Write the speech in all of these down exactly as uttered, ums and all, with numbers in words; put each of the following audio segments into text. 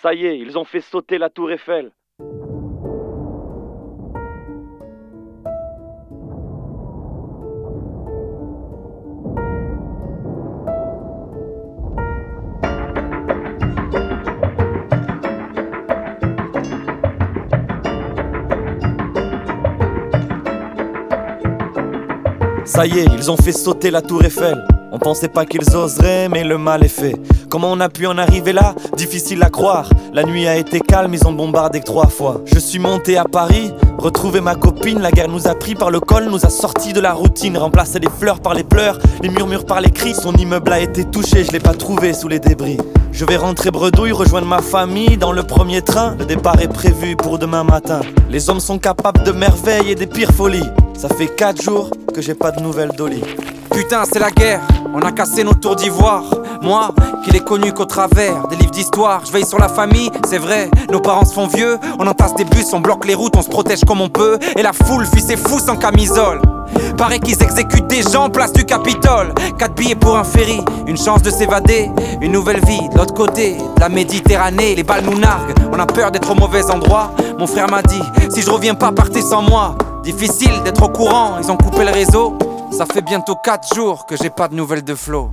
Ça y est, ils ont fait sauter la tour Eiffel. Ça y est, ils ont fait sauter la tour Eiffel. On pensait pas qu'ils oseraient, mais le mal est fait. Comment on a pu en arriver là? Difficile à croire. La nuit a été calme, ils ont bombardé que trois fois. Je suis monté à Paris, retrouvé ma copine. La guerre nous a pris par le col, nous a sortis de la routine. Remplacé les fleurs par les pleurs, les murmures par les cris. Son immeuble a été touché, je l'ai pas trouvé sous les débris. Je vais rentrer bredouille, rejoindre ma famille dans le premier train. Le départ est prévu pour demain matin. Les hommes sont capables de merveilles et des pires folies. Ça fait quatre jours que j'ai pas de nouvelles d'Oli. Putain, c'est la guerre, on a cassé nos tours d'ivoire. Moi, qui l'ai connu qu'au travers des livres d'histoire. Je veille sur la famille, c'est vrai, nos parents se font vieux. On entasse des bus, on bloque les routes, on se protège comme on peut. Et la foule fuit ses fous sans camisole. Paraît qu'ils exécutent des gens, place du Capitole. Quatre billets pour un ferry, une chance de s'évader. Une nouvelle vie de l'autre côté de la Méditerranée. Les balles nous narguent, on a peur d'être au mauvais endroit. Mon frère m'a dit, si je reviens pas, partez sans moi. Difficile d'être au courant, ils ont coupé le réseau. Ça fait bientôt quatre jours que j'ai pas de nouvelles de Flo.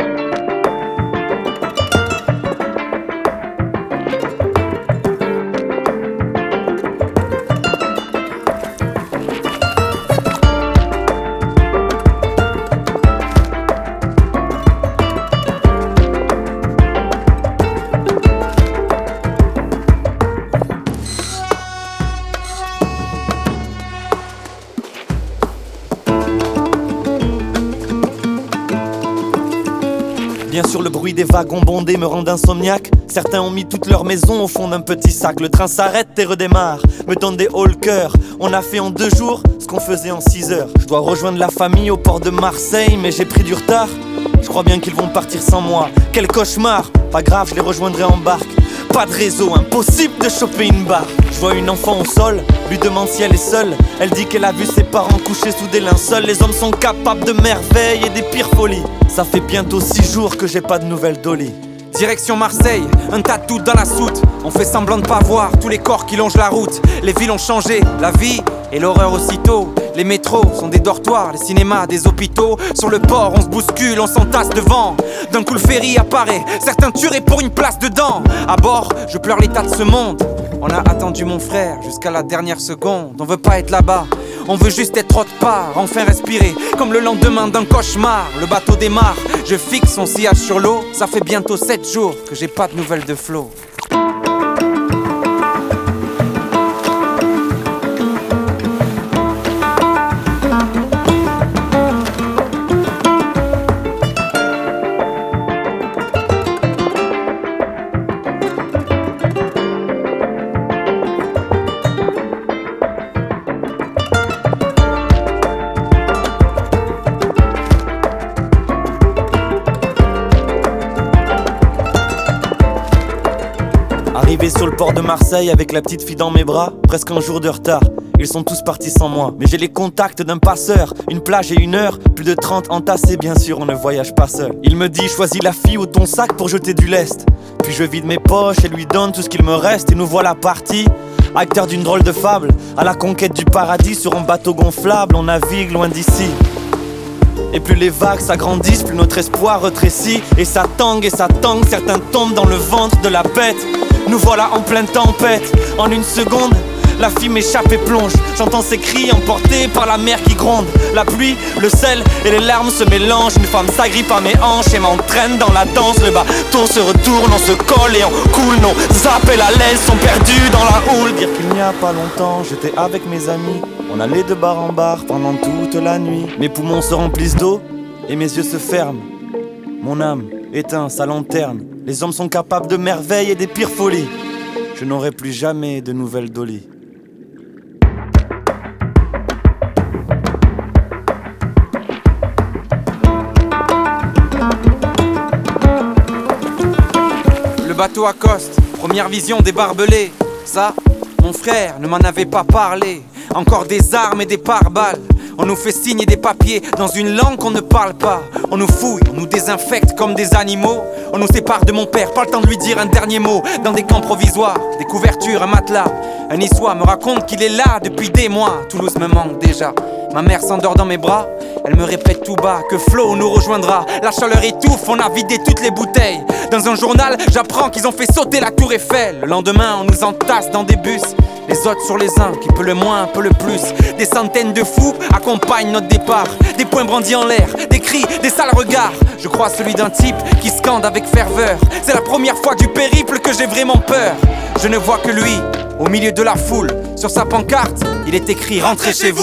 Bien sûr, le bruit des wagons bondés me rend insomniaque. Certains ont mis toute leur maison au fond d'un petit sac. Le train s'arrête et redémarre, me donne des hauts le cœur. On a fait en deux jours ce qu'on faisait en six heures. Je dois rejoindre la famille au port de Marseille, mais j'ai pris du retard. Je crois bien qu'ils vont partir sans moi. Quel cauchemar, pas grave, je les rejoindrai en barque. Pas de réseau, impossible de choper une barre. Je vois une enfant au sol, lui demande si elle est seule. Elle dit qu'elle a vu ses parents couchés sous des linceuls. Les hommes sont capables de merveilles et des pires folies. Ça fait bientôt six jours que j'ai pas de nouvelles d'Oli. Direction Marseille, un tatou dans la soute. On fait semblant de pas voir tous les corps qui longent la route. Les villes ont changé, la vie et l'horreur aussitôt. Les métros sont des dortoirs, les cinémas des hôpitaux. Sur le port on se bouscule, on s'entasse devant. D'un coup le ferry apparaît, certains tueraient pour une place dedans. À bord, je pleure l'état de ce monde. On a attendu mon frère jusqu'à la dernière seconde. On veut pas être là-bas, on veut juste être autre part. Enfin respirer, comme le lendemain d'un cauchemar. Le bateau démarre, je fixe son sillage sur l'eau. Ça fait bientôt sept jours que j'ai pas de nouvelles de Flo. Arrivé sur le port de Marseille avec la petite fille dans mes bras, presque un jour de retard. Ils sont tous partis sans moi, mais j'ai les contacts d'un passeur. Une plage et une heure, plus de trente entassés, bien sûr on ne voyage pas seul. Il me dit choisis la fille ou ton sac pour jeter du lest. Puis je vide mes poches et lui donne tout ce qu'il me reste. Et nous voilà partis, acteurs d'une drôle de fable, à la conquête du paradis sur un bateau gonflable. On navigue loin d'ici. Et plus les vagues s'agrandissent, plus notre espoir rétrécit. Et ça tangue et ça tangue, certains tombent dans le ventre de la bête. Nous voilà en pleine tempête, en une seconde, la fille m'échappe et plonge. J'entends ses cris emportés par la mer qui gronde. La pluie, le sel et les larmes se mélangent. Une femme s'agrippe à mes hanches et m'entraîne dans la danse. Le bateau se retourne, on se colle et on coule. Nos appels à l'aise sont perdus dans la houle. Dire qu'il n'y a pas longtemps, j'étais avec mes amis. On allait de bar en bar pendant toute la nuit. Mes poumons se remplissent d'eau et mes yeux se ferment. Mon âme éteint sa lanterne. Les hommes sont capables de merveilles et des pires folies. Je n'aurai plus jamais de nouvelles d'Oli. Le bateau accoste, première vision des barbelés. Ça, mon frère ne m'en avait pas parlé. Encore des armes et des pare-balles. On nous fait signer des papiers dans une langue qu'on ne parle pas. On nous fouille, on nous désinfecte comme des animaux. On nous sépare de mon père, pas le temps de lui dire un dernier mot. Dans des camps provisoires, des couvertures, un matelas. Un niçois me raconte qu'il est là depuis des mois. Toulouse me manque déjà. Ma mère s'endort dans mes bras. Elle me répète tout bas que Flo nous rejoindra. La chaleur étouffe, on a vidé toutes les bouteilles. Dans un journal, j'apprends qu'ils ont fait sauter la tour Eiffel. Le lendemain, on nous entasse dans des bus. Les autres sur les uns, qui peut le moins, un peu le plus. Des centaines de fous accompagnent notre départ. Des poings brandis en l'air, des cris, des sales regards. Je crois celui d'un type qui scande avec ferveur. C'est la première fois du périple que j'ai vraiment peur. Je ne vois que lui, au milieu de la foule. Sur sa pancarte, il est écrit « Rentrez chez vous ».